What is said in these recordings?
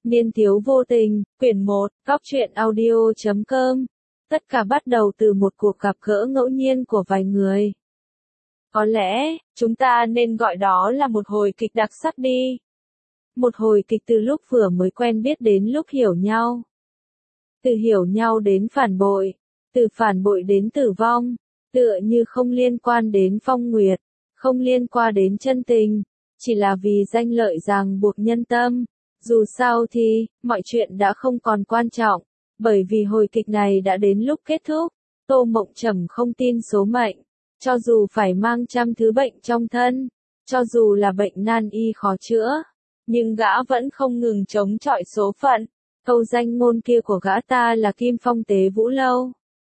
Niên thiếu vô tình, quyển 1, góc truyện audio.com. Tất cả bắt đầu từ một cuộc gặp gỡ ngẫu nhiên của vài người. Có lẽ, chúng ta nên gọi đó là một hồi kịch đặc sắc đi. Một hồi kịch từ lúc vừa mới quen biết đến lúc hiểu nhau. Từ hiểu nhau đến phản bội, từ phản bội đến tử vong, tựa như không liên quan đến phong nguyệt, không liên quan đến chân tình, chỉ là vì danh lợi ràng buộc nhân tâm. Dù sao thì, mọi chuyện đã không còn quan trọng, bởi vì hồi kịch này đã đến lúc kết thúc. Tô Mộng Trầm không tin số mệnh, cho dù phải mang trăm thứ bệnh trong thân, cho dù là bệnh nan y khó chữa, nhưng gã vẫn không ngừng chống chọi số phận. Câu danh ngôn kia của gã ta là Kim Phong Tế Vũ Lâu.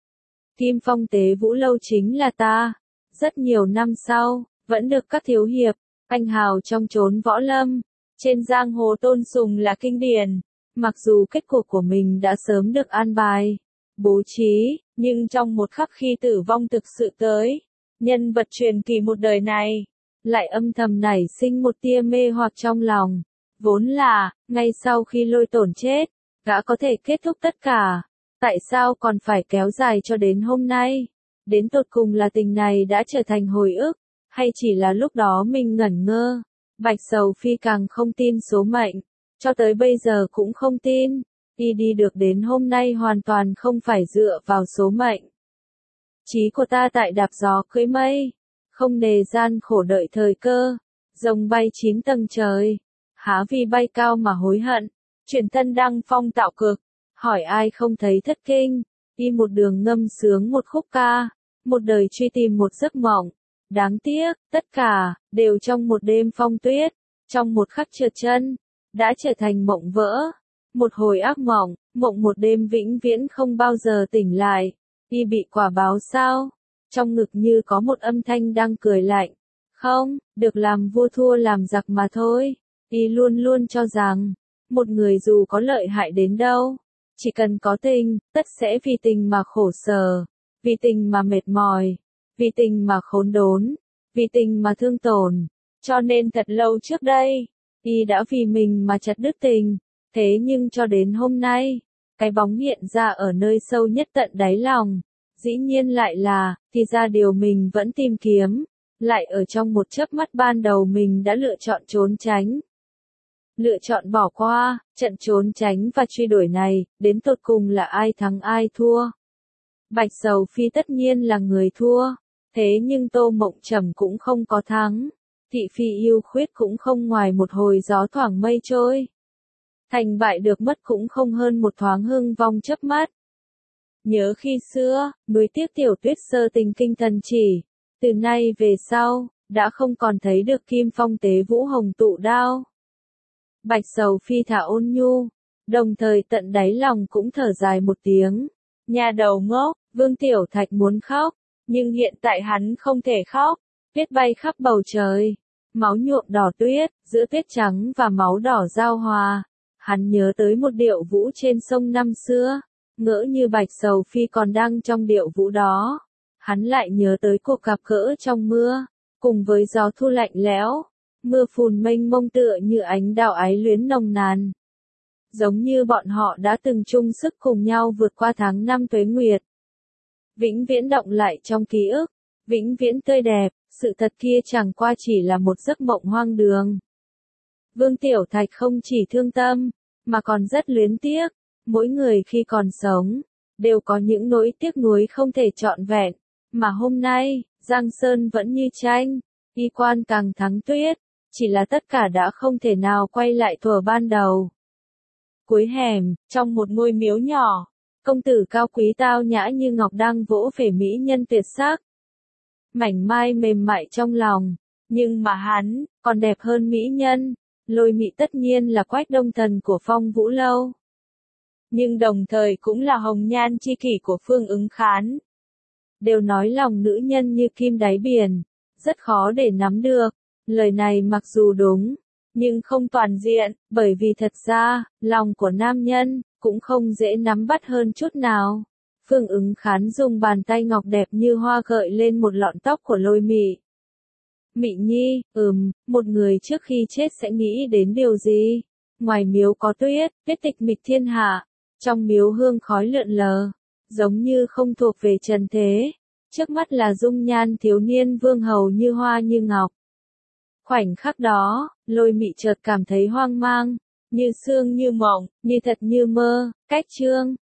Kim Phong Tế Vũ Lâu chính là ta. Rất nhiều năm sau, vẫn được các thiếu hiệp, anh hào trong chốn võ lâm, trên giang hồ tôn sùng là kinh điển. Mặc dù kết cục của mình đã sớm được an bài, bố trí, nhưng trong một khắc khi tử vong thực sự tới, nhân vật truyền kỳ một đời này, lại âm thầm nảy sinh một tia mê hoặc trong lòng. Vốn là, ngay sau khi Lôi Tổn chết, gã có thể kết thúc tất cả. Tại sao còn phải kéo dài cho đến hôm nay? Đến tột cùng là tình này đã trở thành hồi ức, hay chỉ là lúc đó mình ngẩn ngơ? Bạch Sầu Phi càng không tin số mệnh, cho tới bây giờ cũng không tin. Đi được đến hôm nay hoàn toàn không phải dựa vào số mệnh. Chí của ta tại đạp gió cưỡi mây, không nề gian khổ đợi thời cơ, rồng bay 9 tầng trời, há vì bay cao mà hối hận, chuyển thân đăng phong tạo cực, hỏi ai không thấy thất kinh, đi một đường ngâm sướng một khúc ca, một đời truy tìm một giấc mộng. Đáng tiếc, tất cả, đều trong một đêm phong tuyết, trong một khắc trượt chân, đã trở thành mộng vỡ. Một hồi ác mộng, mộng một đêm vĩnh viễn không bao giờ tỉnh lại. Y bị quả báo sao? Trong ngực như có một âm thanh đang cười lạnh. Không, được làm vua thua làm giặc mà thôi. Y luôn luôn cho rằng, một người dù có lợi hại đến đâu, chỉ cần có tình, tất sẽ vì tình mà khổ sở, vì tình mà mệt mỏi, vì tình mà khốn đốn, vì tình mà thương tổn. Cho nên thật lâu trước đây, y đã vì mình mà chặt đứt tình. Thế nhưng cho đến hôm nay, cái bóng hiện ra ở nơi sâu nhất tận đáy lòng, dĩ nhiên lại là, thì ra điều mình vẫn tìm kiếm, lại ở trong một chớp mắt ban đầu mình đã lựa chọn trốn tránh. Lựa chọn bỏ qua, trận trốn tránh và truy đuổi này, đến tột cùng là ai thắng ai thua? Bạch Sầu Phi tất nhiên là người thua, thế nhưng Tô Mộng Trầm cũng không có thắng. Thị phi yêu khuyết cũng không ngoài một hồi gió thoảng mây trôi. Thành bại được mất cũng không hơn một thoáng hưng vong chớp mắt. Nhớ khi xưa, nuối tiếc tiểu tuyết sơ tình kinh thần chỉ, từ nay về sau, đã không còn thấy được Kim Phong Tế Vũ hồng tụ đao. Bạch Sầu Phi thả ôn nhu, đồng thời tận đáy lòng cũng thở dài một tiếng. Nhà đầu ngốc, Vương Tiểu Thạch muốn khóc, nhưng hiện tại hắn không thể khóc. Tuyết bay khắp bầu trời, máu nhuộm đỏ tuyết, giữa tuyết trắng và máu đỏ giao hòa. Hắn nhớ tới một điệu vũ trên sông năm xưa, ngỡ như Bạch Sầu Phi còn đang trong điệu vũ đó. Hắn lại nhớ tới cuộc gặp gỡ trong mưa, cùng với gió thu lạnh lẽo, mưa phùn mênh mông tựa như ánh đào ái luyến nồng nàn. Giống như bọn họ đã từng chung sức cùng nhau vượt qua tháng năm tuế nguyệt. Vĩnh viễn động lại trong ký ức, vĩnh viễn tươi đẹp, sự thật kia chẳng qua chỉ là một giấc mộng hoang đường. Vương Tiểu Thạch không chỉ thương tâm, mà còn rất luyến tiếc. Mỗi người khi còn sống, đều có những nỗi tiếc nuối không thể trọn vẹn. Mà hôm nay, Giang Sơn vẫn như tranh, y quan càng thắng tuyết, chỉ là tất cả đã không thể nào quay lại thuở ban đầu. Cuối hẻm, trong một ngôi miếu nhỏ, công tử cao quý tao nhã như ngọc đang vỗ về mỹ nhân tuyệt sắc. Mảnh mai mềm mại trong lòng, nhưng mà hắn, còn đẹp hơn mỹ nhân. Lôi Mị tất nhiên là Quách Đông Thần của Phong Vũ Lâu, nhưng đồng thời cũng là hồng nhan chi kỷ của Phương Ứng Khán. Đều nói lòng nữ nhân như kim đáy biển, rất khó để nắm được. Lời này mặc dù đúng, nhưng không toàn diện, bởi vì thật ra, lòng của nam nhân, cũng không dễ nắm bắt hơn chút nào. Phương Ứng Khán dùng bàn tay ngọc đẹp như hoa gợi lên một lọn tóc của Lôi Mị. Mị Nhi, một người trước khi chết sẽ nghĩ đến điều gì? Ngoài miếu có tuyết, tuyết tịch mịch thiên hạ, trong miếu hương khói lượn lờ, giống như không thuộc về trần thế. Trước mắt là dung nhan thiếu niên vương hầu như hoa như ngọc. Khoảnh khắc đó, Lôi Mị chợt cảm thấy hoang mang, như sương như mộng, như thật như mơ, cách Trương